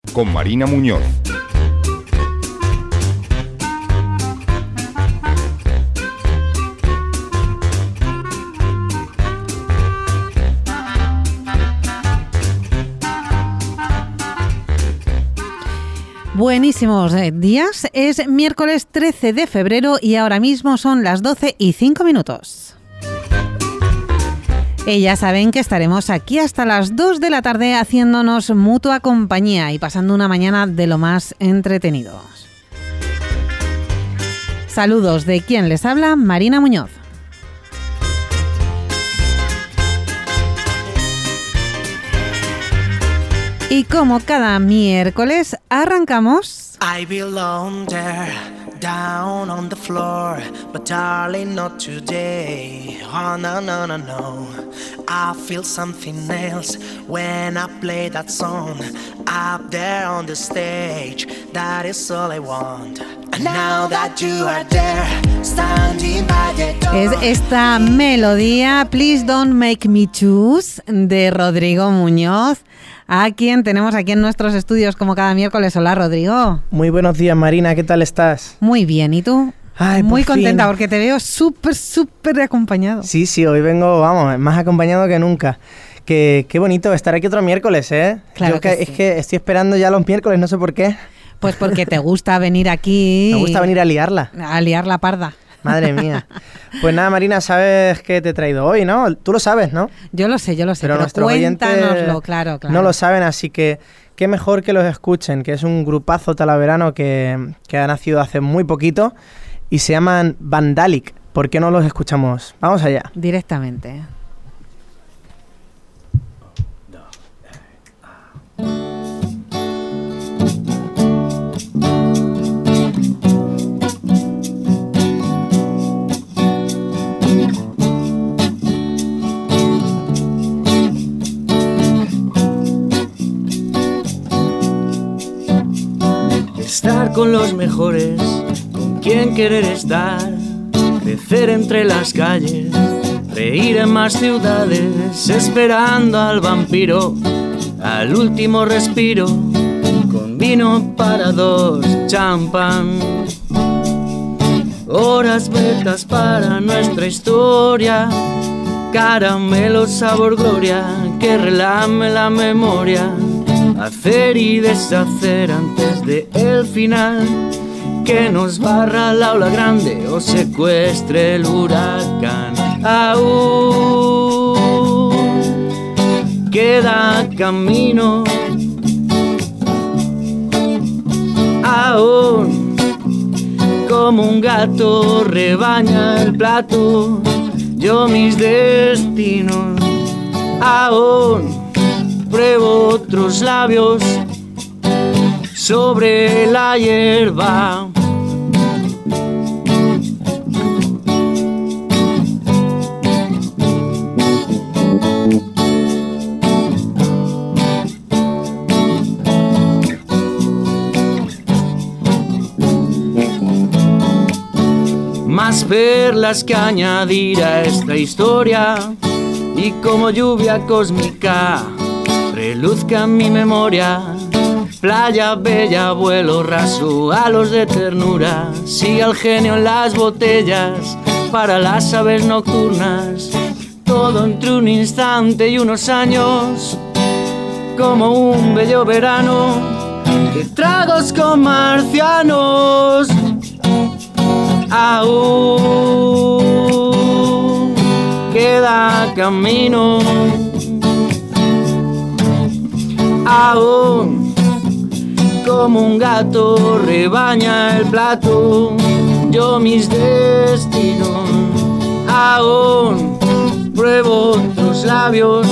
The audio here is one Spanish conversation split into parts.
con Marina Muñoz. Buenísimos días, es miércoles 13 de febrero y ahora mismo son las 12:05. Y ya saben que estaremos aquí hasta las 2 de la tarde haciéndonos mutua compañía y pasando una mañana de lo más entretenidos. Saludos de quien les habla, Marina Muñoz. Y como cada miércoles, arrancamos. I belong there, down on the floor, but darling, not today. Oh, no, no, no, no. I feel something else when I play that song. Up there on the stage, that is all I want. And now that you are there, standing by the door. Es esta melodía, Please Don't Make Me Choose, de Rodrigo Muñoz, a quien tenemos aquí en nuestros estudios como cada miércoles. Hola, Rodrigo. Muy buenos días, Marina, ¿qué tal estás? Muy bien, ¿y tú? Ay, muy por contenta fin. porque te veo súper acompañado. Sí, hoy vengo, vamos, más acompañado que nunca. Qué bonito estar aquí otro miércoles, ¿eh? Claro Yo que sí. Es que estoy esperando ya los miércoles, no sé por qué. Pues porque te gusta venir aquí. Me gusta venir a liarla. A liar la parda. Madre mía. Pues nada, Marina, sabes qué te he traído hoy, ¿no? Tú lo sabes, ¿no? Yo lo sé, pero nuestros cuéntanoslo, oyentes claro. no lo saben, así que qué mejor que los escuchen, que es un grupazo talaverano que ha nacido hace muy poquito y se llaman Vandalic. ¿Por qué no los escuchamos? Vamos allá. Directamente. Estar con los mejores, con quien querer estar, crecer entre las calles, reír en más ciudades, esperando al vampiro, al último respiro, con vino para dos, champán. Horas betas para nuestra historia, caramelo sabor gloria, que relame la memoria. Hacer y deshacer antes de el final, que nos barra la ola grande o secuestre el huracán. Aún queda camino, aún como un gato rebaña el plato, yo mis destinos, aún pruebo otros labios sobre la hierba. Más perlas que añadir a esta historia y como lluvia cósmica reluzca en mi memoria, playa bella, vuelo raso, halos de ternura, sigue el genio en las botellas para las aves nocturnas, todo entre un instante y unos años, como un bello verano, de tragos con marcianos, aún queda camino. Aún como un gato rebaña el plato, yo mis destinos, aún pruebo otros labios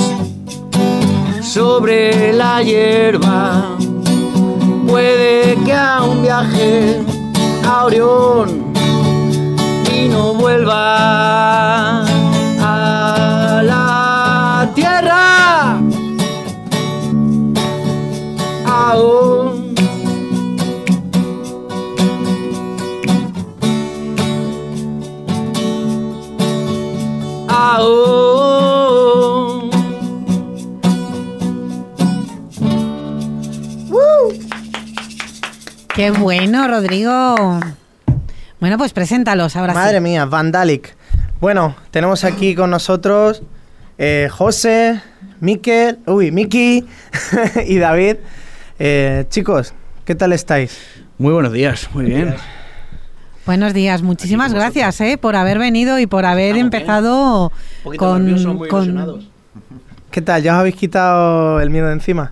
sobre la hierba. Puede que aún viaje a Orión y no vuelva a la tierra. Aún ¡Qué bueno, Rodrigo! Bueno, pues preséntalos ahora. Madre mía, Vandalic. Bueno, tenemos aquí con nosotros José, Miki y David. Chicos, ¿qué tal estáis? Muy buenos días, muy bien. Buenos días, muchísimas gracias por haber venido y por haber empezado Un poquito nerviosos, muy ilusionados. ¿Qué tal? ¿Ya os habéis quitado el miedo de encima?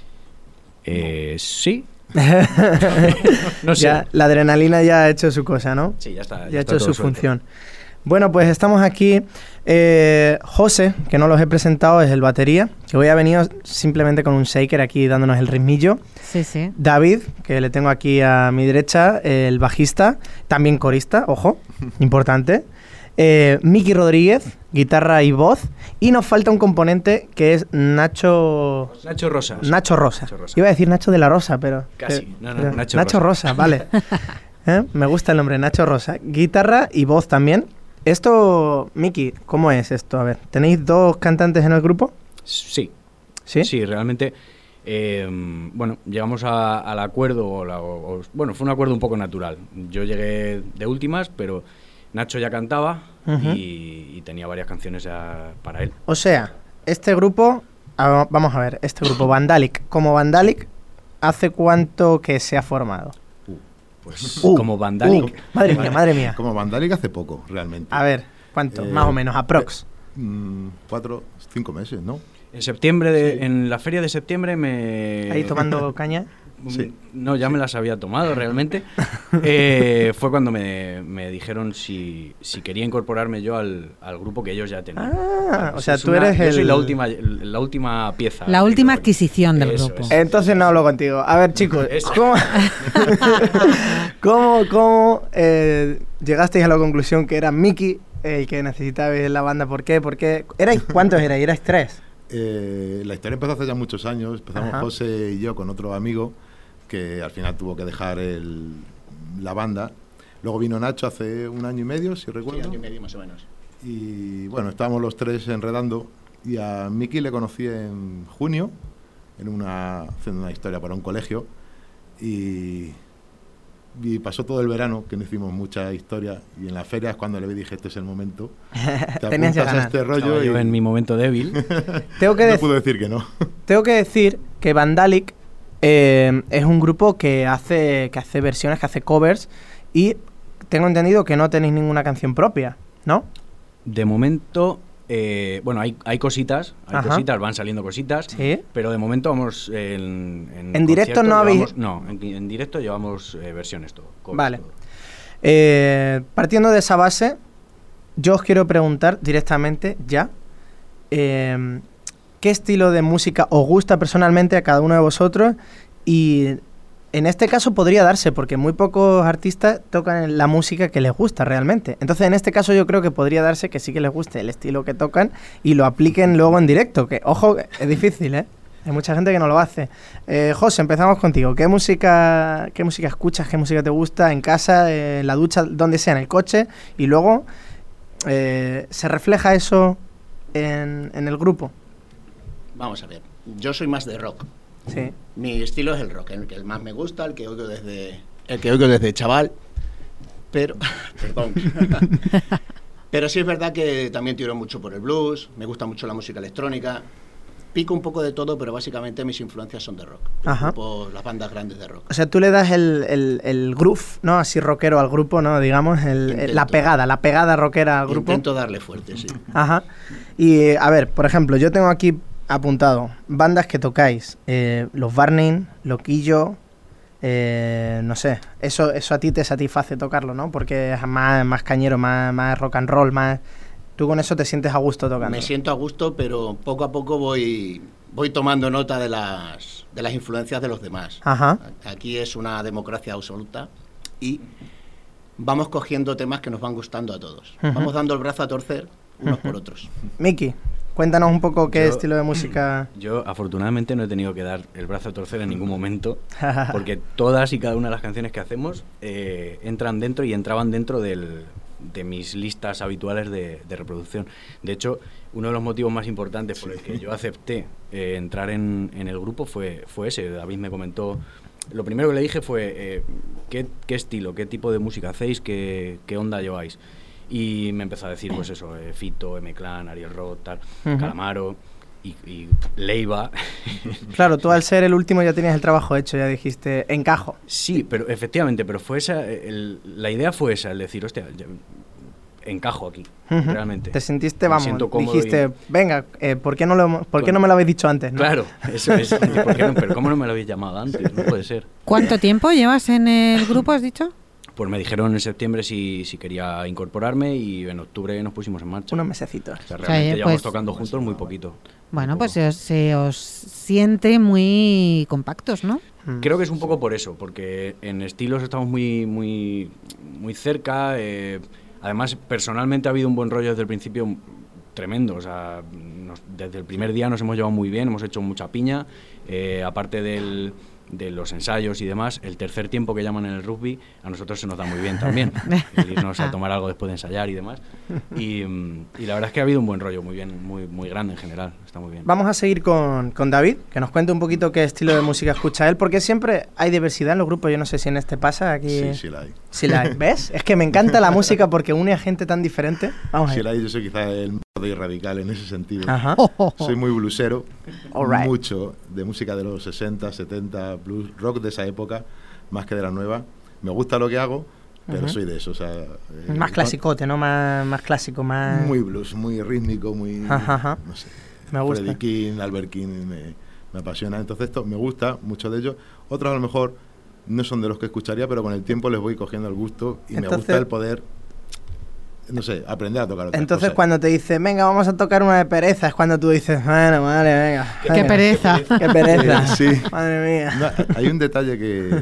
Sí. No sé. Ya, la adrenalina ya ha hecho su cosa, ¿no? Sí, ya está. Ya ha está hecho todo su suelto. función. Bueno, pues estamos aquí. José, que no los he presentado, es el batería, que hoy ha venido simplemente con un shaker aquí dándonos el ritmillo. Sí, sí. David, que le tengo aquí a mi derecha, el bajista, también corista, ojo, importante. Miki Rodríguez, guitarra y voz. Y nos falta un componente que es Nacho Rosa. Nacho Rosa. Iba a decir Nacho de la Rosa, pero... Casi. No, pero Nacho Rosa, vale. Me gusta el nombre, Nacho Rosa. Guitarra y voz también. Esto, Miki, ¿cómo es esto? A ver, ¿tenéis dos cantantes en el grupo? Sí. ¿Sí? Sí, realmente... bueno, llegamos al acuerdo, bueno, fue un acuerdo un poco natural. Yo llegué de últimas, pero Nacho ya cantaba y tenía varias canciones ya para él. O sea, este grupo, vamos a ver, este grupo Vandalic, como Vandalic, ¿hace cuánto que se ha formado? Pues como Vandalic. Madre mía. Como Vandalic hace poco, realmente. A ver, ¿cuánto? Más o menos, aprox. 4, 5 meses, ¿no? En septiembre, en la feria de septiembre Ahí tomando caña. Sí. No, ya me las había tomado realmente. Fue cuando me dijeron si quería incorporarme yo al grupo que ellos ya tenían. O sea, tú eres yo soy el... la última pieza. La última Creo que- adquisición del Eso grupo. es. Entonces no hablo contigo. A ver, chicos, Eso. ¿cómo llegasteis a la conclusión que era Miki el que necesitabais en la banda? ¿Por qué? ¿Cuántos erais? ¿Erais 3? La historia empezó hace ya muchos años. Empezamos Ajá. José y yo con otro amigo que al final tuvo que dejar la banda. Luego vino Nacho hace 1 año y medio, si Sí, recuerdo. año y medio más o menos. Y bueno, estábamos los 3 enredando. Y a Miki le conocí en junio, haciendo una historia para un colegio. Y pasó todo el verano, que no hicimos mucha historia. Y en la feria es cuando le dije, este es el momento. Te Tenías que apuntas a ganar. este Estaba rollo. yo Y en mi momento débil. Tengo que no dec- puedo decir que no. Tengo que decir que Vandalic es un grupo que hace versiones, que hace covers, y tengo entendido que no tenéis ninguna canción propia, ¿no? De momento, bueno, hay cositas, Ajá. van saliendo cositas, Sí. pero de momento vamos en directo conciertos no habéis- llevamos- No, en directo llevamos versiones todo. covers, Vale. todo. Partiendo de esa base, yo os quiero preguntar directamente ya, ¿qué estilo de música os gusta personalmente a cada uno de vosotros? Y en este caso podría darse, porque muy pocos artistas tocan la música que les gusta realmente. Entonces, en este caso yo creo que podría darse que sí que les guste el estilo que tocan y lo apliquen luego en directo, que, ojo, es difícil, ¿eh? Hay mucha gente que no lo hace. José, empezamos contigo. ¿Qué música escuchas? ¿Qué música te gusta en casa, en la ducha, donde sea, en el coche? Y luego, ¿se refleja eso en el grupo? Vamos a ver, yo soy más de rock. Sí. Mi estilo es el rock, el más me gusta, el que oigo desde chaval. Pero, perdón. Pero sí es verdad que también tiro mucho por el blues, me gusta mucho la música electrónica. Pico un poco de todo, pero básicamente mis influencias son de rock. Ajá. Las bandas grandes de rock. O sea, tú le das el groove, ¿no? Así rockero al grupo, ¿no? Digamos, la pegada rockera al grupo. Intento darle fuerte, sí. Ajá. Y, a ver, por ejemplo, yo tengo aquí apuntado bandas que tocáis. Los Burning, Loquillo, no sé. Eso a ti te satisface tocarlo, ¿no? Porque es más cañero, más rock and roll, más... Tú con eso te sientes a gusto tocando. Me siento a gusto, pero poco a poco voy tomando nota de las influencias de los demás. Ajá. Aquí es una democracia absoluta y vamos cogiendo temas que nos van gustando a todos. Ujú. Vamos dando el brazo a torcer unos por otros. Miki, cuéntanos un poco qué Yo- estilo de música... Yo afortunadamente no he tenido que dar el brazo a torcer en ningún momento, porque todas y cada una de las canciones que hacemos entran dentro y entraban dentro de mis listas habituales de reproducción. De hecho, uno de los motivos más importantes por el que yo acepté entrar en el grupo fue ese. David me comentó lo primero que le dije fue, ¿qué estilo, qué tipo de música hacéis, qué onda lleváis? Y me empezó a decir, pues eso, Fito, M-Clan, Ariel Roth, tal, Calamaro y Leiva. Claro, tú al ser el último ya tenías el trabajo hecho, ya dijiste, encajo. Sí, pero efectivamente, pero fue esa, la idea fue esa, el decir, hostia, encajo aquí, realmente. Te sentiste, Me vamos, siento cómodo dijiste, venga, ¿por qué no me lo habéis dicho antes? ¿no? Claro, eso es. ¿Por qué no? Pero ¿cómo no me lo habéis llamado antes? No puede ser. ¿Cuánto tiempo llevas en el grupo, has dicho? Pues me dijeron en septiembre si quería incorporarme y en octubre nos pusimos en marcha. Unos mesecitos. O sea, realmente pues, llevamos tocando juntos muy poquito. Bueno, pues se os siente muy compactos, ¿no? Creo que es un poco por eso, porque en estilos estamos muy cerca. Además, personalmente ha habido un buen rollo desde el principio tremendo. O sea, desde el primer día nos hemos llevado muy bien, hemos hecho mucha piña. Aparte de los ensayos y demás, el tercer tiempo que llaman en el rugby a nosotros se nos da muy bien también, el irnos a tomar algo después de ensayar y demás, y la verdad es que ha habido un buen rollo muy bien, muy grande en general, está muy bien. Vamos a seguir con David, que nos cuente un poquito qué estilo de música escucha él, porque siempre hay diversidad en los grupos, yo no sé si en este pasa aquí. Sí la hay. Sí la hay, ¿ves? Es que me encanta la música porque une a gente tan diferente. Vamos a ver. Sí la hay, yo soy quizás el de radical en ese sentido. Ajá. Soy muy bluesero, Alright. mucho de música de los 60, 70, blues, rock de esa época, más que de la nueva. Me gusta lo que hago, pero soy de eso. O sea, Más clasicote, ¿no? Más clásico, más... Muy blues, muy rítmico, muy... Ajá. No sé. Me gusta. Freddie King, Albert King, me apasiona. Entonces esto me gusta, mucho de ellos. Otros a lo mejor no son de los que escucharía, pero con el tiempo les voy cogiendo el gusto y me gusta el poder... No sé, aprender a tocar otras Entonces cosas. Cuando te dicen, venga, vamos a tocar una de pereza, es cuando tú dices, bueno, vale, venga. ¡Qué pereza! ¡Qué pereza! Sí. Madre mía. No, hay un detalle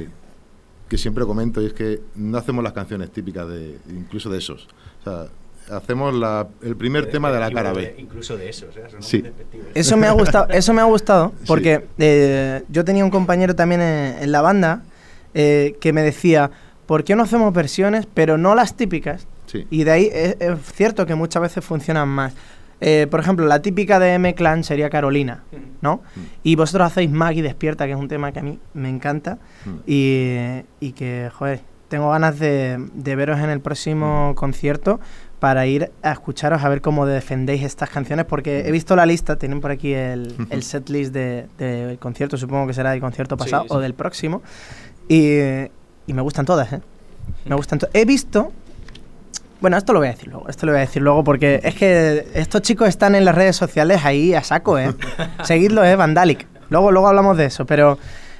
que siempre comento y es que no hacemos las canciones típicas incluso de esos. O sea, hacemos el primer tema de la cara B. Incluso de eso, o sea, son Sí. muy despectivos. Eso me ha gustado porque yo tenía un compañero también en la banda que me decía, ¿por qué no hacemos versiones, pero no las típicas? Sí. Y de ahí es cierto que muchas veces funcionan más. Por ejemplo, la típica de M-Clan sería Carolina, ¿no? Y vosotros hacéis Maggie Despierta, que es un tema que a mí me encanta y que, joder, tengo ganas de veros en el próximo concierto para ir a escucharos a ver cómo defendéis estas canciones, porque he visto la lista, tienen por aquí el setlist del concierto, supongo que será del concierto pasado o del próximo, y me gustan todas, ¿eh? Me gustan todas. He visto... Bueno, esto lo voy a decir luego, porque es que estos chicos están en las redes sociales ahí a saco, ¿eh? Seguidlo, Vandalic. Luego hablamos de eso, pero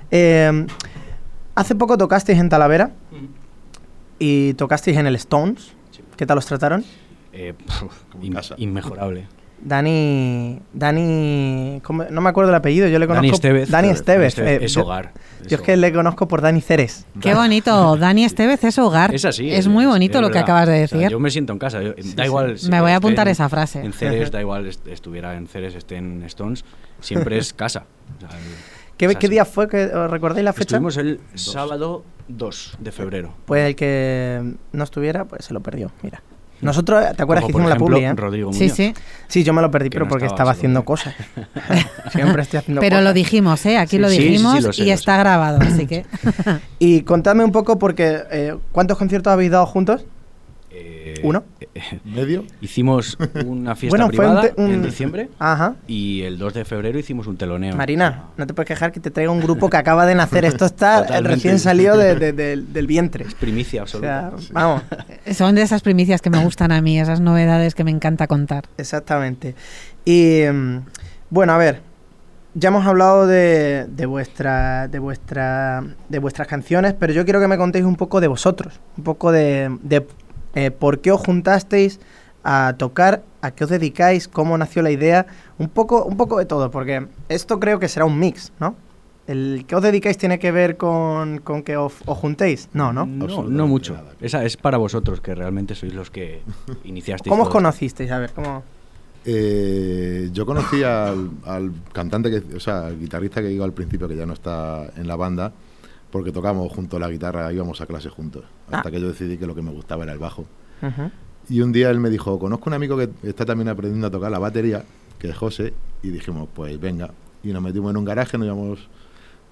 hace poco tocasteis en Talavera y tocasteis en el Stones. ¿Qué tal os trataron? Inmejorable. Dani, no me acuerdo el apellido, yo le conozco... Dani Estevez. Es hogar. Yo es que le conozco por Dani Ceres. Qué bonito, Dani Estevez es hogar. Es así. Es muy bonito lo que acabas de decir. O sea, yo me siento en casa. Da igual. Me voy a apuntar esa frase. En Ceres, da igual estuviera en Ceres, esté en Stones, siempre es casa. O sea, ¿Qué día fue? ¿Os recordáis la fecha? Estuvimos el sábado 2 de febrero. Pues el que no estuviera, pues se lo perdió, mira. Nosotros, ¿te acuerdas que hicimos la publi, Rodrigo Muñoz. Sí. Sí, yo me lo perdí, pero no porque estaba estaba haciendo cosas. Siempre estoy haciendo pero cosas. lo dijimos, aquí lo Sí, dijimos lo sé, y está grabado, así que... Y contadme un poco, porque ¿cuántos conciertos habéis dado juntos? ¿Uno? ¿Medio? Hicimos una fiesta Bueno, fue privada un en diciembre Ajá. y el 2 de febrero hicimos un teloneo. Marina, no te puedes quejar que te traiga un grupo que acaba de nacer. Esto está Totalmente. recién salido del vientre. Es primicia O absoluta. sea, vamos, Son de esas primicias que me gustan a mí, esas novedades que me encanta contar. exactamente. Y bueno, a ver, ya hemos hablado de vuestras canciones, pero yo quiero que me contéis un poco de vosotros, un poco de por qué os juntasteis a tocar, a qué os dedicáis, cómo nació la idea, un poco de todo, porque esto creo que será un mix, ¿no? ¿El que os dedicáis tiene que ver con que os juntéis? No. No Absolutamente mucho. nada. Esa es para vosotros, que realmente sois los que iniciasteis. ¿Cómo os todo esto. conocisteis? A ver, ¿cómo...? Yo conocí al cantante, al guitarrista que digo al principio, que ya no está en la banda, porque tocábamos junto a la guitarra, íbamos a clase juntos, hasta que yo decidí que lo que me gustaba era el bajo. Uh-huh. Y un día él me dijo, conozco un amigo que está también aprendiendo a tocar la batería, que es José, y dijimos, pues venga. Y nos metimos en un garaje, nos íbamos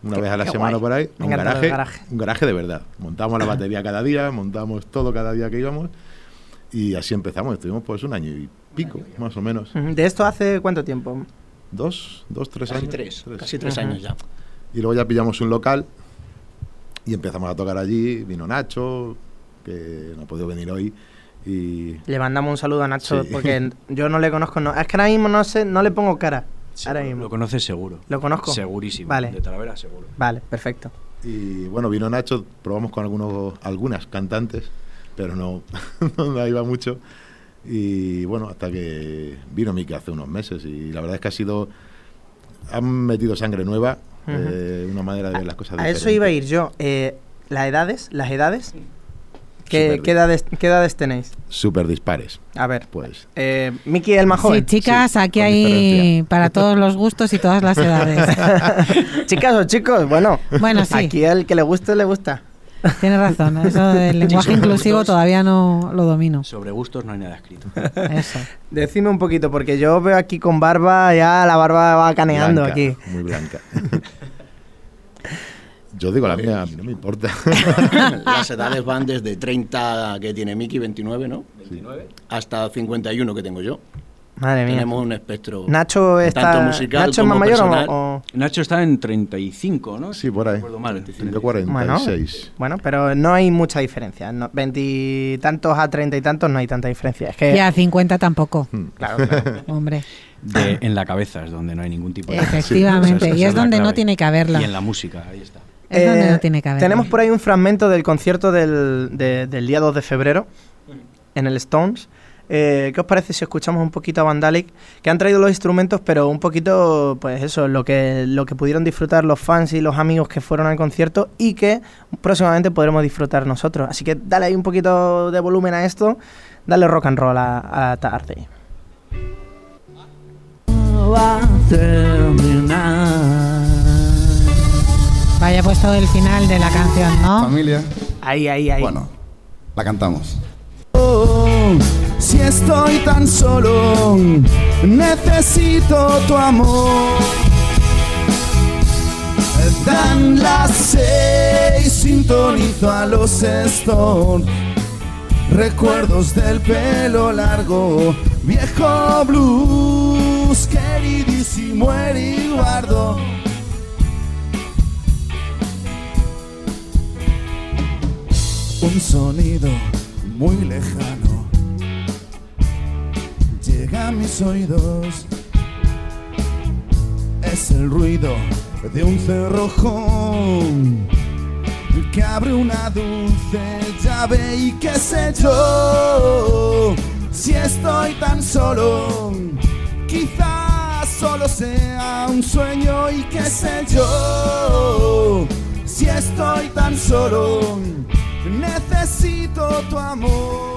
una vez a la qué semana guay. por ahí, Me encanta el garaje. un garaje de verdad. Montamos la batería cada día, montamos todo cada día que íbamos y así empezamos. Estuvimos pues 1 año y pico, más o menos. ¿De esto hace cuánto tiempo? 2, 3 Casi años. casi 3 años ya. Y luego ya pillamos un local y empezamos a tocar allí. Vino Nacho, que no ha podido venir hoy. Y Le mandamos un saludo a Nacho Sí. porque yo no le conozco. Es que ahora mismo no sé, no le pongo cara. Ahora mismo. Lo conoces seguro. ¿Lo conozco? Segurísimo. Vale. De Talavera, seguro. Vale, perfecto. Y bueno, vino Nacho, probamos con algunas cantantes, pero no, no iba mucho. Y bueno, hasta que vino Miki hace unos meses y la verdad es que han metido sangre nueva, una manera de ver las cosas A diferente. eso iba a ir yo. Las edades, Súper ¿qué edades tenéis? Súper dispares, A ver, pues. Miki el más Sí, joven. chicas, Sí, aquí con hay diferencia. para todos los gustos y todas las edades. Chicas o chicos, bueno, Bueno, sí. aquí el que le guste, le gusta. Tienes razón, eso del lenguaje sobre inclusivo gustos. todavía no lo domino. Sobre gustos no hay nada escrito. Eso. Decime un poquito, porque yo veo aquí con barba, ya la barba va caneando Blanca, aquí. muy blanca. Yo digo la mía, a mí no me importa. Las edades van desde 30 que tiene Miki, 29, ¿no? 29. Hasta 51 que tengo yo. Madre mía. Tenemos un espectro Nacho tanto está. musical ¿Nacho es más como mayor personal. o...? Nacho está en 35, ¿no? Sí, por ahí. Recuerdo mal. Yo 46. Bueno, pero no hay mucha diferencia. 20 y tantos a 30 y tantos no hay tanta diferencia. Es que. Y a 50 tampoco, Claro, claro. hombre. En la cabeza es donde no hay ningún tipo de... Efectivamente, Esa y es la donde no clave. tiene que haberla. Y en la música, ahí está. Es donde no tiene que haberla. Tenemos por ahí un fragmento del concierto del día 2 de febrero en el Stones. ¿Qué os parece si escuchamos un poquito a Vandalic? Que han traído los instrumentos, pero un poquito, pues eso, lo que pudieron disfrutar los fans y los amigos que fueron al concierto y que próximamente podremos disfrutar nosotros. Así que dale ahí un poquito de volumen a esto, dale rock and roll a la tarde. Vaya puesto el final de la canción, ¿no? Familia, Ahí. bueno, la cantamos. Si estoy tan solo, necesito tu amor. Dan las 6, sintonizo a los Stones. Recuerdos del pelo largo, viejo blues, queridísimo Eribardo. Un sonido muy lejano llega a mis oídos. Es el ruido de un cerrojón que abre una dulce llave y qué sé yo. Si estoy tan solo, quizás solo sea un sueño y qué sé yo. Si estoy tan solo, necesito tu amor.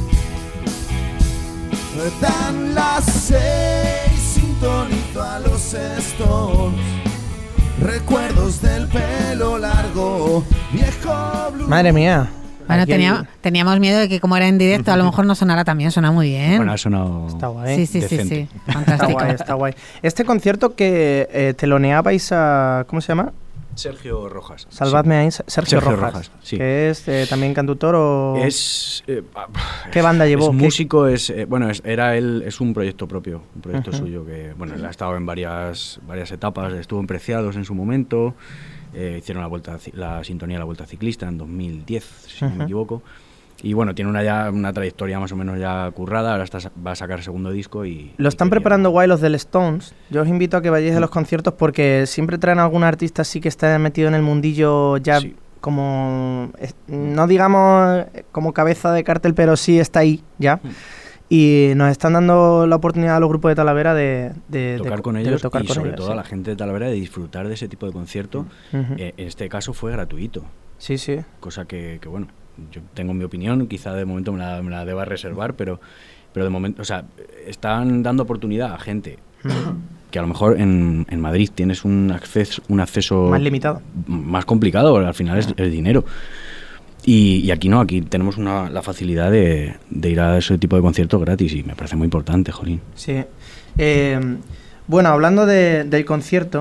Dan las 6, sintonizo a los Stones. Recuerdos del pelo largo, viejo blue. Madre mía. Bueno, Aquí el- teníamos miedo de que como era en directo a lo mejor no sonara también, suena muy bien. Bueno, ha sonado... Está guay. sí, decente. Está fantástico. guay, está guay. Este concierto que teloneabais a... ¿Cómo se llama? Sergio Rojas. Salvadme ahí, Sergio Rojas, Rojas, sí. que es también cantautor o... Es... ¿Qué banda llevó? Es ¿Qué- músico, era él, es un proyecto propio, un proyecto suyo que, bueno, él ha estado en varias etapas, estuvo en Preciados en su momento, hicieron la sintonía de la Vuelta Ciclista en 2010, si no me equivoco, y bueno, tiene una trayectoria más o menos ya currada, ahora va a sacar segundo disco y... Lo están preparando guay los del Stones. Yo os invito a que vayáis a los conciertos porque siempre traen a algún artista así que está metido en el mundillo ya Sí. como... No digamos como cabeza de cartel, pero sí está ahí ya. Y nos están dando la oportunidad a los grupos de Talavera de tocar con de ellos tocar y con sobre ellos, todo sí. a la gente de Talavera de disfrutar de ese tipo de concierto. Ujú. En este caso fue gratuito, Sí, sí. cosa que bueno, yo tengo mi opinión, quizá de momento me la deba reservar, pero de momento, o sea, están dando oportunidad a gente que a lo mejor en Madrid tienes un acceso Más limitado. más complicado, al final es el dinero. Y aquí no, aquí tenemos la facilidad de ir a ese tipo de conciertos gratis y me parece muy importante, jolín. Sí. Bueno, hablando del concierto,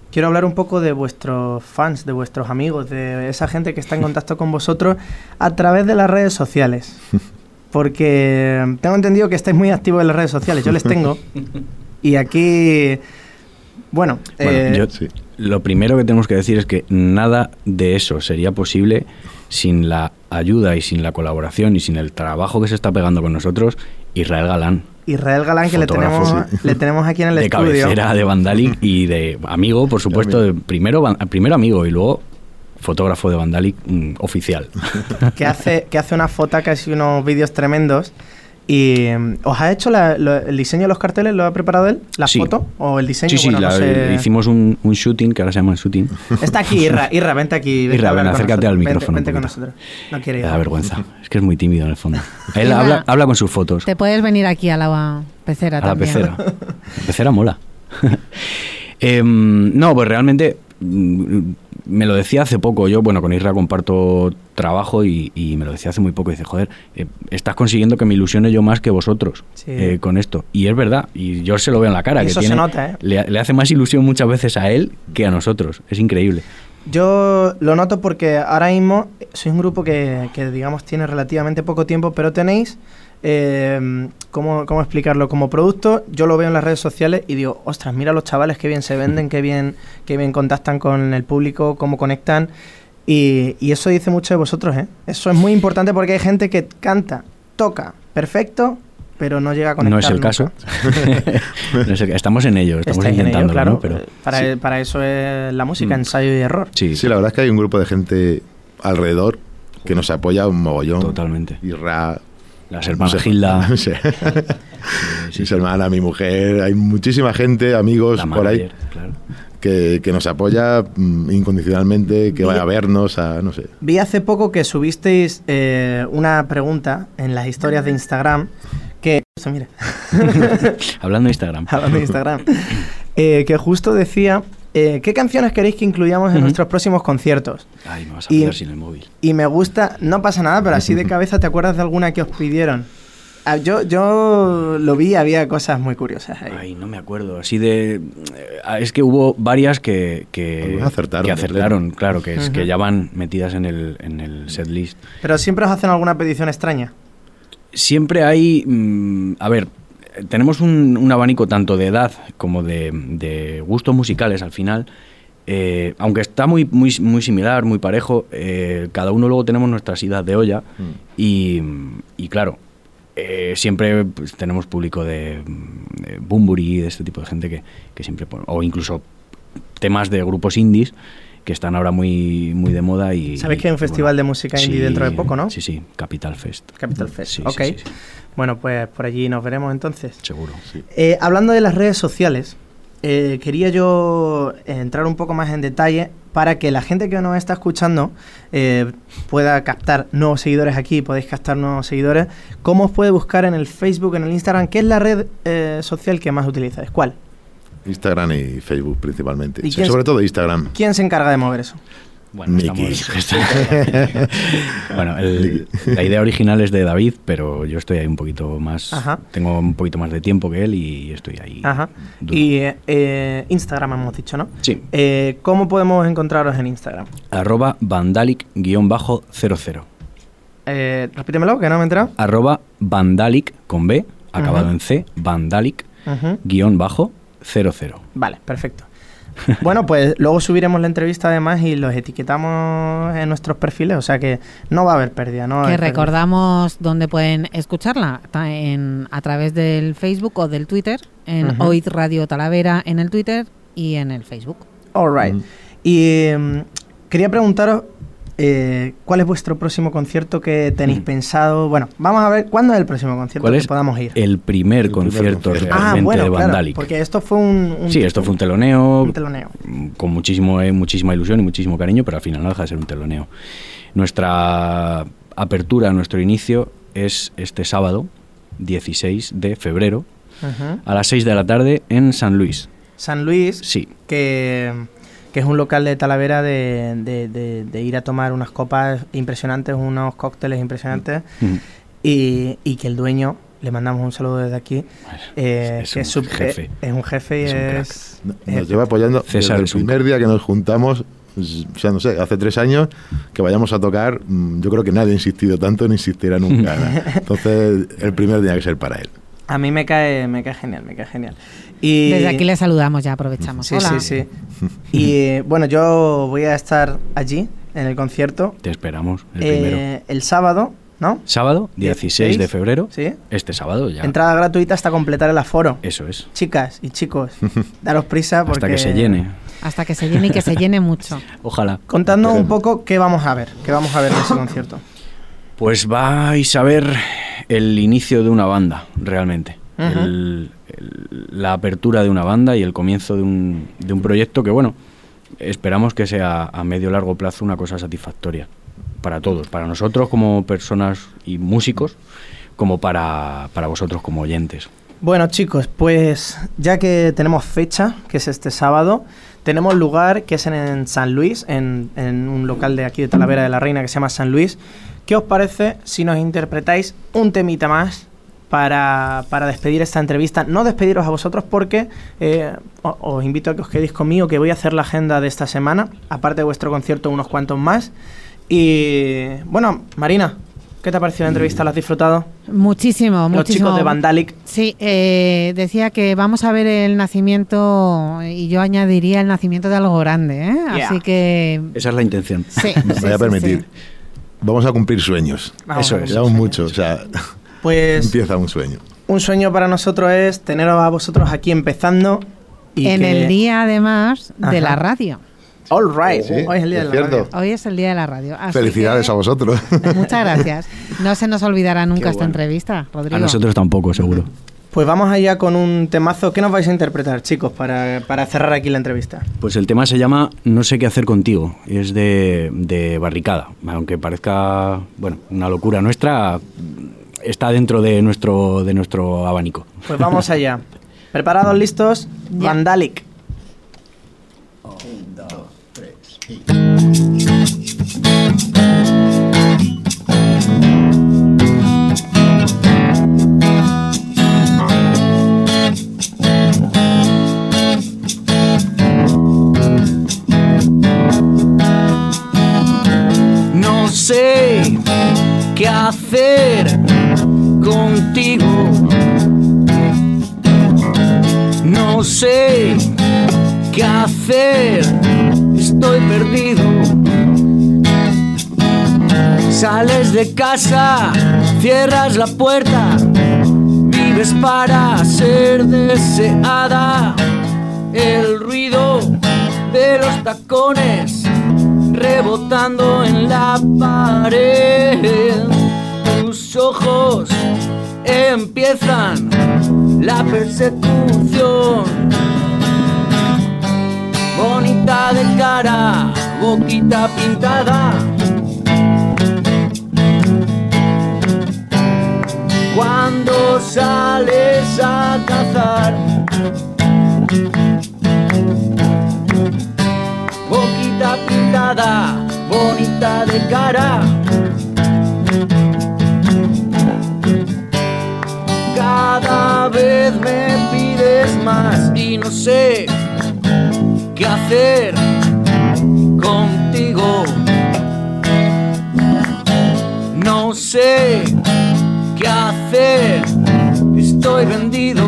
quiero hablar un poco de vuestros fans, de vuestros amigos, de esa gente que está en contacto con vosotros a través de las redes sociales. Porque tengo entendido que estáis muy activos en las redes sociales, yo les tengo. Y aquí, bueno, lo primero que tenemos que decir es que nada de eso sería posible sin la ayuda y sin la colaboración y sin el trabajo que se está pegando con nosotros, Israel Galán. Israel Galán, que le tenemos aquí en el estudio. De cabecera de Vandalic y de amigo, por supuesto, primero amigo y luego fotógrafo de Vandalic oficial. Que hace unas fotacas y unos vídeos tremendos. ¿Y os ha hecho el diseño de los carteles? ¿Lo ha preparado él? ¿La foto? ¿O el diseño? Sí, no sé. Hicimos un shooting, que ahora se llama el shooting. Está aquí, Irra, vente aquí. Irra, ven, acércate al micrófono. Vente con nosotros. No quiere ir. Me da vergüenza. Es que es muy tímido en el fondo. Él habla con sus fotos. Te puedes venir aquí a la pecera también. A la pecera. La pecera mola. No, pues realmente me lo decía hace poco. Yo, bueno, con Isra comparto trabajo y me lo decía hace muy poco. Dice, joder, estás consiguiendo que me ilusione yo más que vosotros con esto. Y es verdad, y yo se lo veo en la cara. Y eso se nota, ¿eh? Le hace más ilusión muchas veces a él que a nosotros. Es increíble. Yo lo noto porque ahora mismo sois un grupo que digamos, tiene relativamente poco tiempo, pero tenéis... ¿cómo explicarlo? Como producto, yo lo veo en las redes sociales y digo, ostras, mira los chavales qué bien se venden, qué bien contactan con el público, cómo conectan, y eso dice mucho de vosotros, ¿eh? Eso es muy importante porque hay gente que canta, toca, perfecto, pero no llega a conectar. No es el caso. Estamos en ello, estamos intentándolo, claro, ¿no? Pero, para eso es la música, ensayo y error. Sí, la verdad es que hay un grupo de gente alrededor que nos apoya un mogollón. Totalmente. Las hermanas Gilda. Sí. Mis hermanas, mi mujer, hay muchísima gente, amigos por ahí, claro, que nos apoya incondicionalmente, que vaya a vernos, no sé. Vi hace poco que subisteis una pregunta en las historias de Instagram que... Mira. Hablando de Instagram. Que justo decía... ¿qué canciones queréis que incluyamos en nuestros próximos conciertos? Ay, me vas a pillar sin el móvil. Y me gusta, no pasa nada, pero así de cabeza, ¿te acuerdas de alguna que os pidieron? Yo lo vi, había cosas muy curiosas ahí. Ay, no me acuerdo. Así de... Es que hubo varias que acertaron, claro, que ya van metidas en el setlist. Pero siempre os hacen alguna petición extraña. Siempre hay... a ver... Tenemos un abanico tanto de edad como de gustos musicales al final, aunque está muy similar, muy parejo, cada uno luego tenemos nuestras idas de olla y claro, siempre pues, tenemos público de Bunbury, de este tipo de gente que siempre pone, o incluso temas de grupos indies que están ahora muy de moda. ¿Sabéis que hay un festival de música indie dentro de poco, no? Sí, Capital Fest. Sí, ok. Sí. Bueno, pues por allí nos veremos entonces. Seguro, sí. Hablando de las redes sociales, quería yo entrar un poco más en detalle para que la gente que nos está escuchando pueda captar nuevos seguidores aquí, podéis captar nuevos seguidores. ¿Cómo os puede buscar en el Facebook, en el Instagram? ¿Qué es la red social que más utilizáis? ¿Cuál? Instagram y Facebook principalmente. Sobre todo Instagram. ¿Quién se encarga de mover eso? Bueno, la idea original es de David, pero yo estoy ahí un poquito más... Ajá. Tengo un poquito más de tiempo que él y estoy ahí. Ajá. Y Instagram hemos dicho, ¿no? Sí. ¿Cómo podemos encontraros en Instagram? @vandalic_00. Repítemelo, que no me he enterado. @vandalic con B, acabado en C, vandalic_00. Vale, perfecto. Bueno, pues luego subiremos la entrevista además y los etiquetamos en nuestros perfiles, o sea que no va a haber pérdida. Que recordamos dónde pueden escucharla, a través del Facebook o del Twitter, en Oid Radio Talavera en el Twitter y en el Facebook. All right. Y quería preguntaros, ¿cuál es vuestro próximo concierto que tenéis pensado? Bueno, vamos a ver, ¿cuándo es el próximo concierto que podamos ir? El primer concierto realmente de Vandalic. Claro, porque esto fue esto fue un teloneo. Un teloneo. Con muchísima ilusión y muchísimo cariño, pero al final no deja de ser un teloneo. Nuestra apertura, nuestro inicio es este sábado, 16 de febrero, a las 6 de la tarde en San Luis. San Luis, sí. Que es un local de Talavera de ir a tomar unas copas impresionantes, unos cócteles impresionantes, y que el dueño le mandamos un saludo desde aquí. Es que un jefe. Es un jefe y Es un Nos lleva apoyando César desde el primer día que nos juntamos, o sea, no sé, hace 3 años que vayamos a tocar. Yo creo que nadie ha insistido tanto ni insistirá nunca. Entonces, el primer día que ser para él. A mí me cae genial. Y Desde aquí le saludamos, ya aprovechamos. Sí, Hola. sí. Y bueno, yo voy a estar allí en el concierto. Te esperamos el primero. El sábado, ¿no? Sábado, 16 de febrero. Sí. Este sábado ya. Entrada gratuita hasta completar el aforo. Eso es. Chicas y chicos, daros prisa porque... Hasta que se llene. Hasta que se llene y que se llene mucho. Ojalá. Contadnos un poco qué vamos a ver en ese concierto. Pues vais a ver el inicio de una banda, realmente. Uh-huh. La apertura de una banda y el comienzo de un proyecto que, bueno, esperamos que sea a medio largo plazo una cosa satisfactoria para todos, para nosotros como personas y músicos, como para vosotros como oyentes. Bueno, chicos, pues ya que tenemos fecha, que es este sábado, tenemos lugar que es en San Luis, en un local de aquí de Talavera de la Reina que se llama San Luis. ¿Qué os parece si nos interpretáis un temita más para despedir esta entrevista? No despediros a vosotros porque os invito a que os quedéis conmigo, que voy a hacer la agenda de esta semana, aparte de vuestro concierto unos cuantos más. Y bueno, Marina, ¿qué te ha parecido la entrevista? ¿La has disfrutado? Muchísimo. Los chicos de Vandalic. Sí, decía que vamos a ver el nacimiento, y yo añadiría el nacimiento de algo grande, ¿eh? Yeah. Así que... Esa es la intención. Sí, Me voy a permitir. Vamos a cumplir sueños. Eso es. Llevamos mucho, o sea, pues empieza un sueño. Un sueño para nosotros es teneros a vosotros aquí empezando. Y en el día, además, de Ajá. la radio. All right. Sí, Hoy es el día de la cierto. radio. Hoy es el día de la radio. Así Felicidades que, a vosotros. Muchas gracias. No se nos olvidará nunca Qué esta bueno. entrevista, Rodrigo. A nosotros tampoco, seguro. Pues vamos allá con un temazo. ¿Qué nos vais a interpretar, chicos, para cerrar aquí la entrevista? Pues el tema se llama No sé qué hacer contigo. Es de Barricada. Aunque parezca, bueno, una locura nuestra, está dentro de nuestro abanico. Pues vamos allá. ¿Preparados, listos? Ya. Vandalic. 1, 2, 3 y... No sé qué hacer contigo. No sé qué hacer, estoy perdido. Sales de casa, cierras la puerta, vives para ser deseada. El ruido de los tacones rebotando en la pared. Tus ojos empiezan la persecución. Bonita de cara, boquita pintada. Cuando sales a cazar, boquita pintada, bonita de cara. Cada vez me pides más y no sé qué hacer contigo. No sé qué hacer, estoy vendido.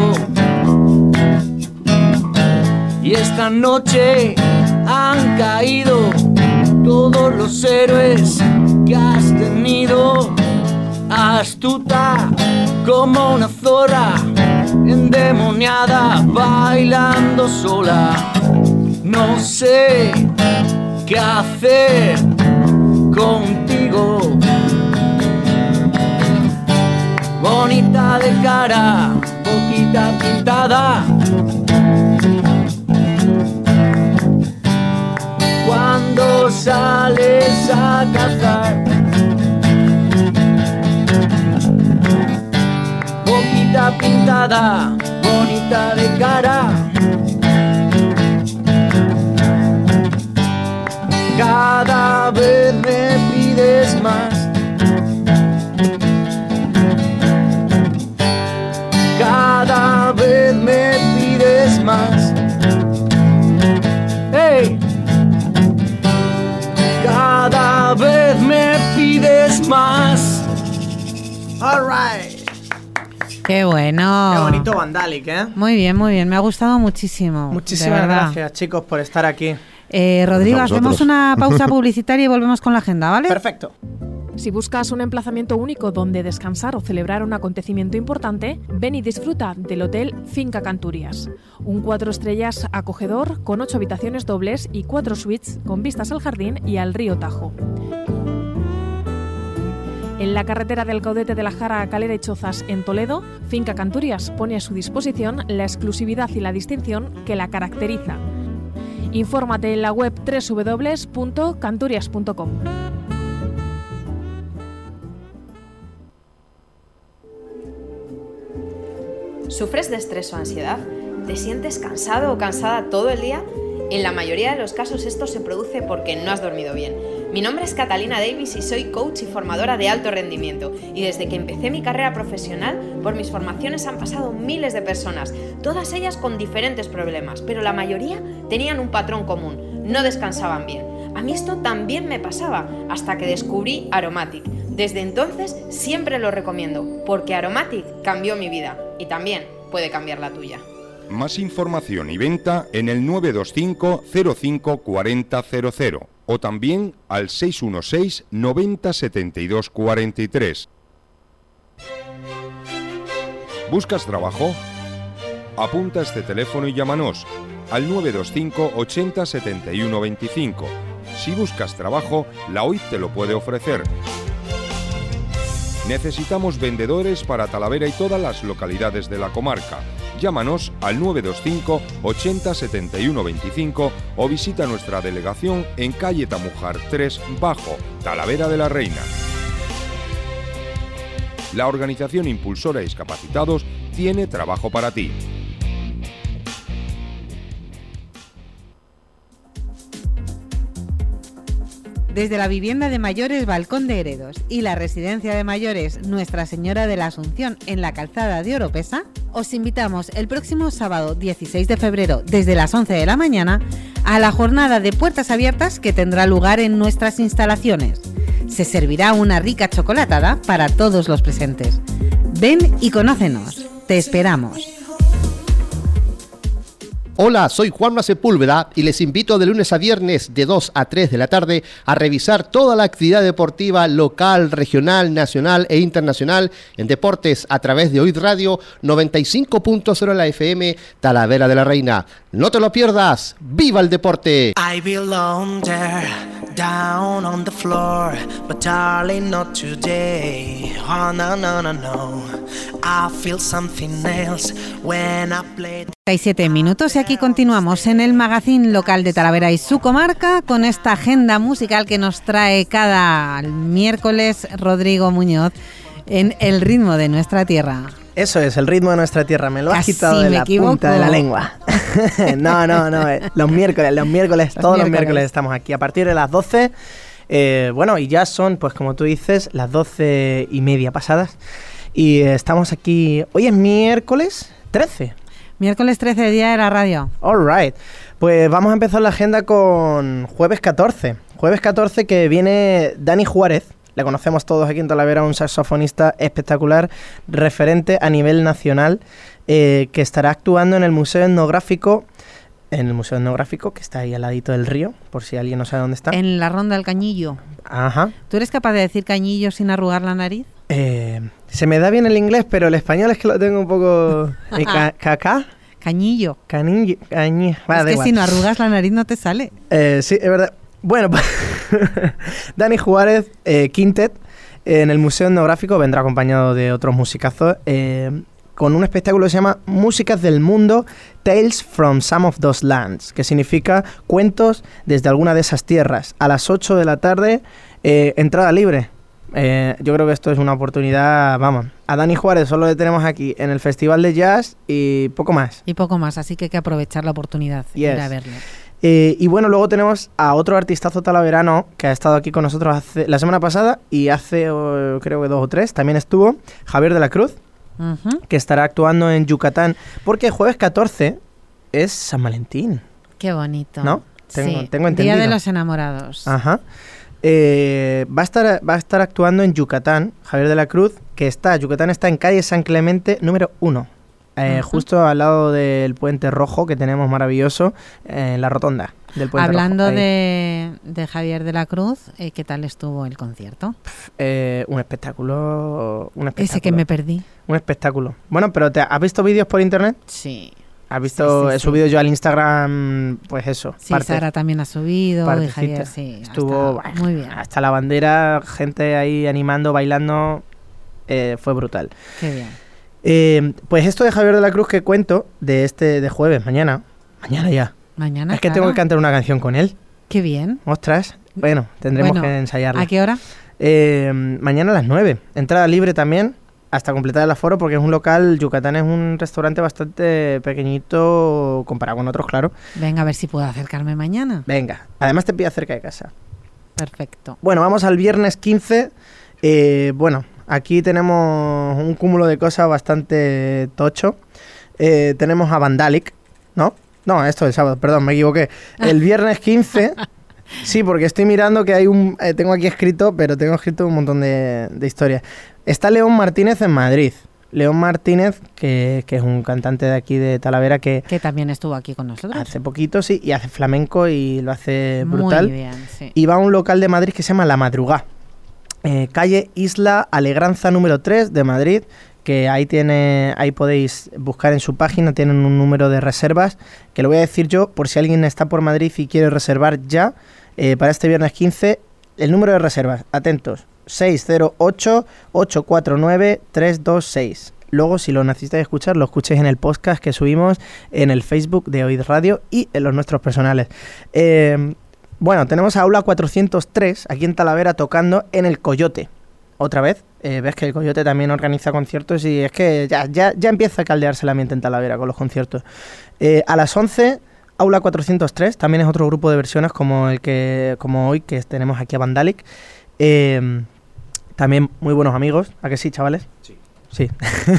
Y esta noche han caído todos los héroes que has tenido. Astuta como una zorra, endemoniada, bailando sola. No sé qué hacer contigo. Bonita de cara, boquita pintada. Cuando sales a cazar, boquita pintada, bonita de cara. Cada vez me pides más. más. All right. Qué bueno. Qué bonito Vandalic, ¿eh? Muy bien, me ha gustado muchísimo. Muchísimas gracias, chicos, por estar aquí. Rodrigo, hacemos una pausa publicitaria y volvemos con la agenda, ¿vale? Perfecto. Si buscas un emplazamiento único donde descansar o celebrar un acontecimiento importante, ven y disfruta del Hotel Finca Canturias. Un 4 estrellas acogedor con 8 habitaciones dobles y 4 suites con vistas al jardín y al río Tajo. En la carretera del Caudete de la Jara a Calera y Chozas, en Toledo, Finca Canturias pone a su disposición la exclusividad y la distinción que la caracteriza. Infórmate en la web www.canturias.com. ¿Sufres de estrés o ansiedad? ¿Te sientes cansado o cansada todo el día? En la mayoría de los casos esto se produce porque no has dormido bien. Mi nombre es Catalina Davis y soy coach y formadora de alto rendimiento. Y desde que empecé mi carrera profesional, por mis formaciones han pasado miles de personas, todas ellas con diferentes problemas, pero la mayoría tenían un patrón común: no descansaban bien. A mí esto también me pasaba, hasta que descubrí Aromatic. Desde entonces siempre lo recomiendo, porque Aromatic cambió mi vida y también puede cambiar la tuya. Más información y venta en el 925 05 40 00 o también al 616 90 72 43. ¿Buscas trabajo? Apunta este teléfono y llámanos al 925 80 71 25. Si buscas trabajo, la OIT te lo puede ofrecer. Necesitamos vendedores para Talavera y todas las localidades de la comarca. Llámanos al 925 80 71 25 o visita nuestra delegación en calle Tamujar 3 Bajo, Talavera de la Reina. La organización impulsora Discapacitados tiene trabajo para ti. Desde la vivienda de mayores Balcón de Heredos y la residencia de mayores Nuestra Señora de la Asunción en la calzada de Oropesa, os invitamos el próximo sábado 16 de febrero desde las 11 de la mañana a la jornada de puertas abiertas que tendrá lugar en nuestras instalaciones. Se servirá una rica chocolatada para todos los presentes. Ven y conócenos. Te esperamos. Hola, soy Juanma Sepúlveda y les invito de lunes a viernes de 2 a 3 de la tarde a revisar toda la actividad deportiva local, regional, nacional e internacional en deportes a través de OID Radio 95.0 la FM Talavera de la Reina. No te lo pierdas. ¡Viva el deporte! I belong there, down on the floor, but darling, not today. Oh, no, no, no, no. I feel something else when I play. 37 minutos y aquí continuamos en el magazín local de Talavera y su comarca con esta agenda musical que nos trae cada miércoles Rodrigo Muñoz en El ritmo de nuestra tierra. Eso es, El ritmo de nuestra tierra. Me lo has quitado de la punta de la lengua. No. Los miércoles, todos los miércoles estamos aquí a partir de las 12. Bueno, y ya son, pues como tú dices, las 12:30 pasadas. Y estamos aquí. Hoy es miércoles 13. Miércoles 13, día de la radio. All right. Pues vamos a empezar la agenda con jueves 14. Jueves 14 que viene Dani Juárez. Le conocemos todos aquí en Talavera, un saxofonista espectacular, referente a nivel nacional, que estará actuando en el Museo Etnográfico. En el Museo Etnográfico, que está ahí al ladito del río, por si alguien no sabe dónde está. En la Ronda del Cañillo. Ajá. ¿Tú eres capaz de decir cañillo sin arrugar la nariz? Se me da bien el inglés, pero el español es que lo tengo un poco... Cañillo. Cañillo. Es que si no arrugas la nariz no te sale. Sí, es verdad. Bueno, Dani Juárez, Quintet, en el Museo Etnográfico, vendrá acompañado de otros musicazos, con un espectáculo que se llama Músicas del Mundo, Tales from Some of Those Lands, que significa cuentos desde alguna de esas tierras. A las 8 de la tarde, entrada libre. Yo creo que esto es una oportunidad, vamos. A Dani Juárez solo le tenemos aquí en el Festival de Jazz y poco más. Así que hay que aprovechar la oportunidad de ir a verlo. Y bueno, luego tenemos a otro artistazo talaverano que ha estado aquí con nosotros la semana pasada y hace creo que 2 o 3 también estuvo, Javier de la Cruz, que estará actuando en Yucatán, porque jueves 14 es San Valentín. Qué bonito. ¿No? Tengo entendido. Día de los enamorados. Ajá. Va a estar actuando en Yucatán, Javier de la Cruz, Yucatán está en calle San Clemente número 1, justo al lado del Puente Rojo que tenemos maravilloso, en la rotonda del Puente Hablando Rojo. de Javier de la Cruz, ¿qué tal estuvo el concierto? Un espectáculo. Ese que me perdí. Un espectáculo. Bueno, pero ¿has visto vídeos por internet? Sí. ¿Has visto? Sí, he subido yo al Instagram, pues eso. Sí, Sara también ha subido, y Javier, sí. Estuvo muy bien. Hasta la bandera, gente ahí animando, bailando, fue brutal. Qué bien. Pues esto de Javier de la Cruz que cuento, de jueves, mañana ya. Mañana, es que tengo que cantar una canción con él. Qué bien. Ostras, bueno, tendremos que ensayarla. ¿A qué hora? Mañana a las 9, entrada libre también. Hasta completar el aforo, porque es un local, Yucatán es un restaurante bastante pequeñito comparado con otros, claro. Venga, a ver si puedo acercarme mañana. Venga, además te pilla cerca de casa. Perfecto. Bueno, vamos al viernes 15. Bueno, aquí tenemos un cúmulo de cosas bastante tocho. Tenemos a Vandalic, ¿no? No, esto es el sábado, perdón, me equivoqué. El viernes 15... Sí, porque estoy mirando que hay tengo aquí escrito, pero tengo escrito un montón de historias. Está León Martínez en Madrid. León Martínez, que es un cantante de aquí de Talavera que también estuvo aquí con nosotros. Hace poquito, sí, y hace flamenco y lo hace brutal. Muy bien, sí. Y va a un local de Madrid que se llama La Madrugá. Calle Isla Alegranza número 3 de Madrid, que ahí podéis buscar en su página, tienen un número de reservas, que lo voy a decir yo, por si alguien está por Madrid y quiere reservar ya, para este viernes 15, el número de reservas, atentos, 608-849-326. Luego, si lo necesitáis escuchar, lo escuchéis en el podcast que subimos en el Facebook de Oid Radio y en los nuestros personales. Bueno, tenemos a Aula 403 aquí en Talavera tocando en el Coyote. Otra vez, ves que el Coyote también organiza conciertos y es que ya empieza a caldearse el ambiente en Talavera con los conciertos. A las 11, Aula 403, también es otro grupo de versiones como hoy que tenemos aquí a Vandalic. También muy buenos amigos, ¿a que sí, chavales? Sí.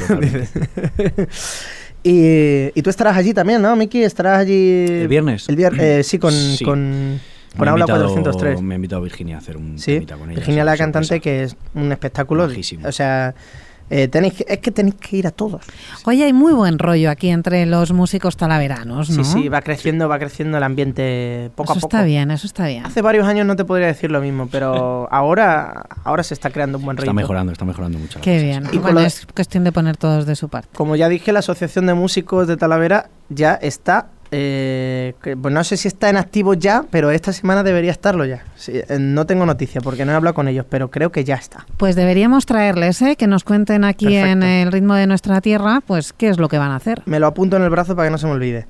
Y tú estarás allí también, ¿no, Miki? ¿Estarás allí el viernes? Sí, con Aula 403. Me ha invitado Virginia a hacer un temita con ella. Virginia, la cantante, que es un espectáculo. Bajísimo. O sea, tenéis que ir a todos. Oye, hay muy buen rollo aquí entre los músicos talaveranos, ¿no? Sí, va creciendo el ambiente poco a poco. Eso está bien. Hace varios años no te podría decir lo mismo, pero ahora se está creando un buen rollo. Está mejorando mucho. Qué bien. Y bueno, es cuestión de poner todos de su parte. Como ya dije, la Asociación de Músicos de Talavera ya está... pues no sé si está en activo ya, pero esta semana debería estarlo ya. Sí, no tengo noticia porque no he hablado con ellos, pero creo que ya está. Pues deberíamos traerles, que nos cuenten aquí. Perfecto. En el ritmo de nuestra tierra, pues qué es lo que van a hacer. Me lo apunto en el brazo para que no se me olvide.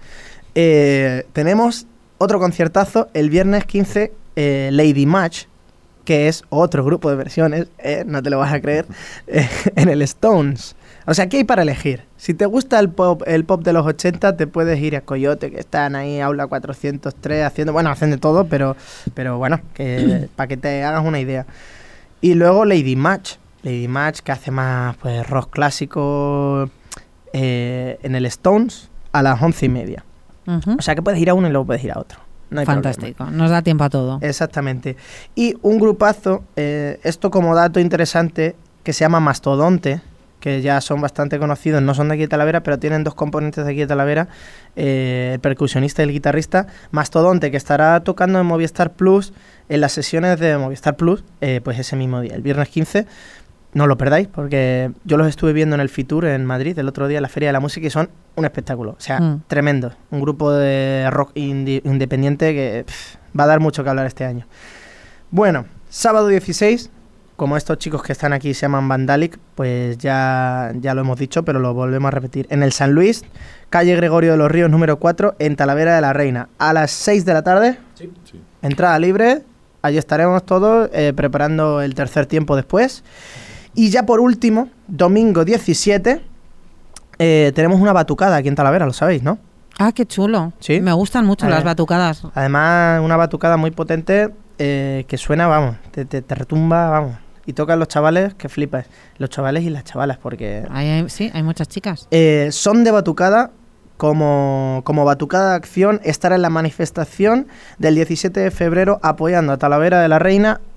Tenemos otro conciertazo el viernes 15, Lady Match, que es otro grupo de versiones, no te lo vas a creer, en el Stones. O sea, ¿qué hay para elegir? Si te gusta el pop de los 80, te puedes ir a Coyote, que están ahí, Aula 403, hacen de todo, pero bueno, para que te hagas una idea. Y luego Lady Match, que hace más pues rock clásico en el Stones a las 11:30. Uh-huh. O sea, que puedes ir a uno y luego puedes ir a otro. No hay fantástico, problema. Nos da tiempo a todo. Exactamente. Y un grupazo, esto como dato interesante, que se llama Mastodonte, que ya son bastante conocidos, no son de aquí de Talavera, pero tienen dos componentes de aquí de Talavera, el percusionista y el guitarrista. Mastodonte, que estará tocando en Movistar Plus, en las sesiones de Movistar Plus, pues ese mismo día, el viernes 15. No lo perdáis, porque yo los estuve viendo en el Fitur en Madrid el otro día, en la Feria de la Música, y son un espectáculo. O sea, tremendo. Un grupo de rock independiente que va a dar mucho que hablar este año. Bueno, sábado 16... Como estos chicos que están aquí se llaman Vandalic, pues ya lo hemos dicho, pero lo volvemos a repetir. En el San Luis, calle Gregorio de los Ríos, número 4, en Talavera de la Reina. A las 6 de la tarde, sí. Entrada libre. Allí estaremos todos preparando el tercer tiempo después. Y ya por último, domingo 17, tenemos una batucada aquí en Talavera, lo sabéis, ¿no? Ah, qué chulo. ¿Sí? Me gustan mucho las batucadas. Además, una batucada muy potente que suena, vamos, te retumba, vamos. Y tocan los chavales que flipas. Los chavales y las chavalas, porque... Sí, hay muchas chicas. Son de batucada, como batucada de acción, estar en la manifestación del 17 de febrero apoyando a Talavera de la Reina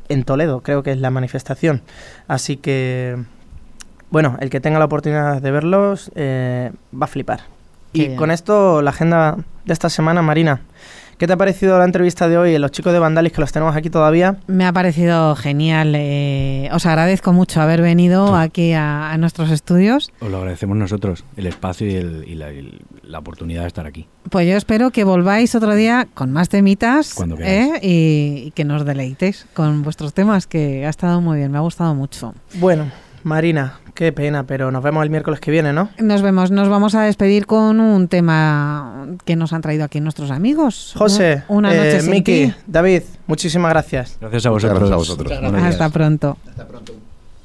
en Toledo, creo que es la manifestación. Así que, bueno, el que tenga la oportunidad de verlos va a flipar. Qué Y bien. con esto, la agenda de esta semana, Marina, ¿qué te ha parecido la entrevista de hoy? Los chicos de Vandalis, que los tenemos aquí todavía. Me ha parecido genial. Os agradezco mucho haber venido aquí a nuestros estudios. Os lo agradecemos nosotros, el espacio y la oportunidad de estar aquí. Pues yo espero que volváis otro día con más temitas Cuando queráis. y que nos deleitéis con vuestros temas, que ha estado muy bien, me ha gustado mucho. Bueno, Marina, qué pena, pero nos vemos el miércoles que viene, ¿no? Nos vemos, nos vamos a despedir con un tema que nos han traído aquí nuestros amigos. José, Una noche sin Miki, ti. David, muchísimas gracias. Gracias a vosotros. Gracias a vosotros. Muchas gracias. Hasta pronto. Hasta pronto.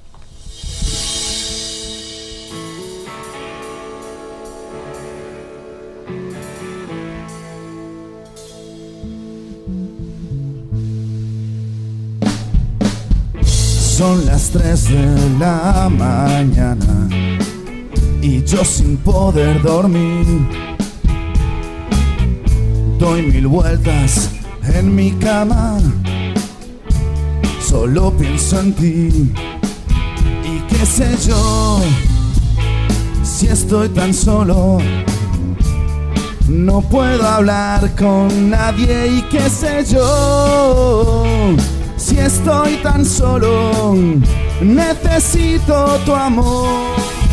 Son las 3 de la mañana y yo sin poder dormir doy 1000 vueltas en mi cama, solo pienso en ti. Y qué sé yo, si estoy tan solo, no puedo hablar con nadie. Y qué sé yo, si estoy tan solo, necesito tu amor.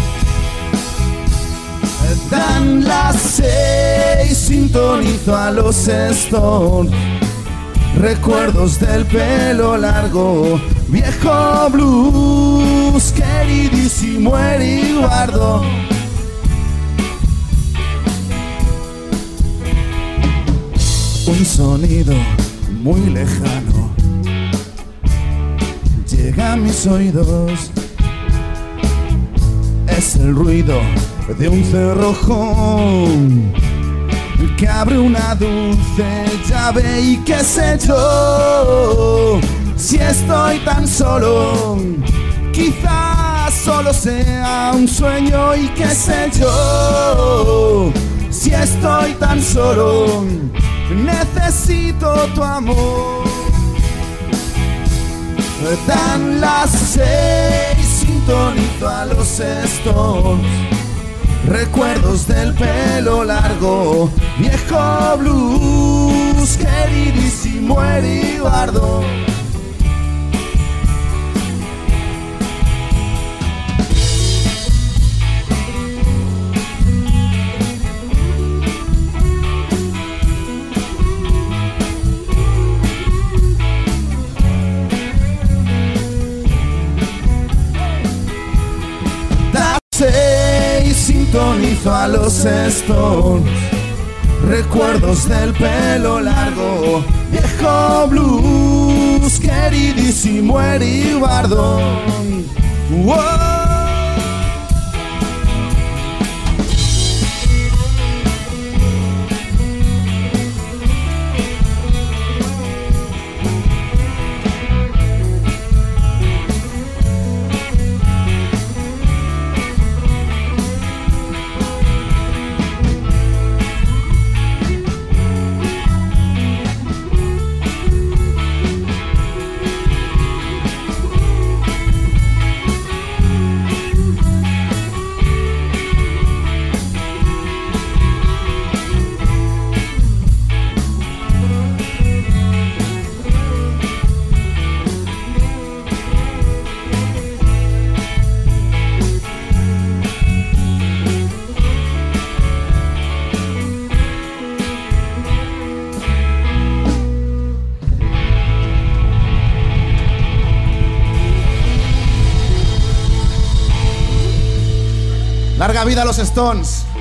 Dan las 6, sintonizo a los Stones. Recuerdos del pelo largo, viejo blues, queridísimo Eribardo. Un sonido muy lejano llega a mis oídos. Es el ruido de un cerrojón que abre una dulce llave. Y qué sé yo, si estoy tan solo, quizás solo sea un sueño. Y qué sé yo, si estoy tan solo, necesito tu amor. Dan las 6, sintonizo a los Stones. Recuerdos del pelo largo, viejo blues, queridísimo Eribardo. Sintonizo a los Stones. Recuerdos del pelo largo, viejo blues, queridísimo Eribardo. Wow. Larga vida a los Stones.